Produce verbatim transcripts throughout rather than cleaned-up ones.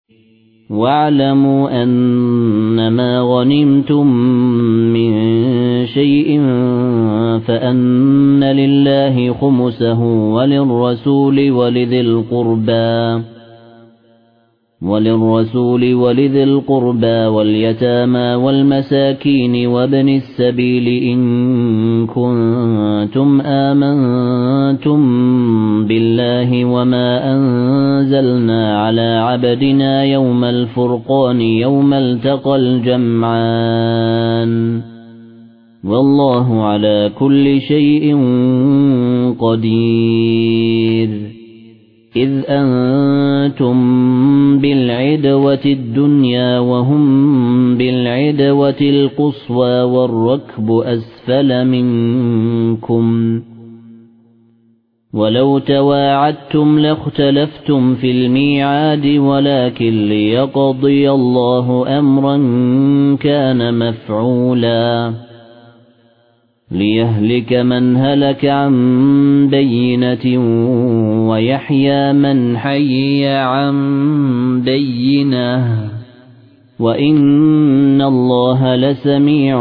واعلموا أنما غنمتم من شيء فأن لله خمسه وللرسول ولذي القربى وللرسول ولذي القربى واليتامى والمساكين وابن السبيل إن كنتم آمنتم بالله وما أنزلنا على عبدنا يوم الفرقان يوم التقى الجمعان والله على كل شيء قدير إذ أنتم بالعدوة الدنيا وهم بالعدوة القصوى والركب أسفل منكم ولو تواعدتم لاختلفتم في الميعاد ولكن ليقضي الله أمرا كان مفعولا ليهلك من هلك عن بينة ويحيى من حي عن بينة وإن الله لسميع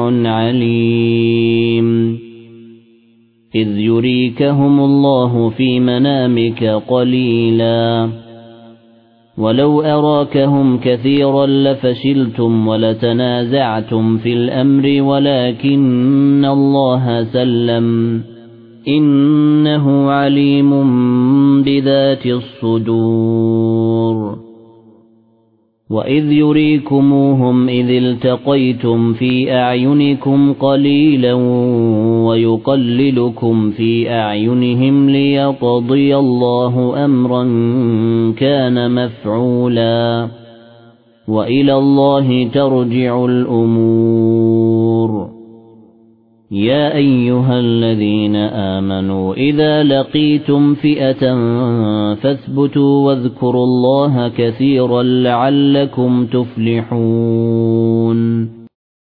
عليم إذ يريكهم الله في منامك قليلا ولو أراكهم كثيرا لفشلتم ولتنازعتم في الأمر ولكن الله سلم إنه عليم بذات الصدور وإذ يريكموهم إذ التقيتم في أعينكم قليلا ويقللكم في أعينهم ليقضي الله أمرا كان مفعولا وإلى الله ترجع الأمور يا أيها الذين آمنوا إذا لقيتم فئة فاثبتوا واذكروا الله كثيرا لعلكم تفلحون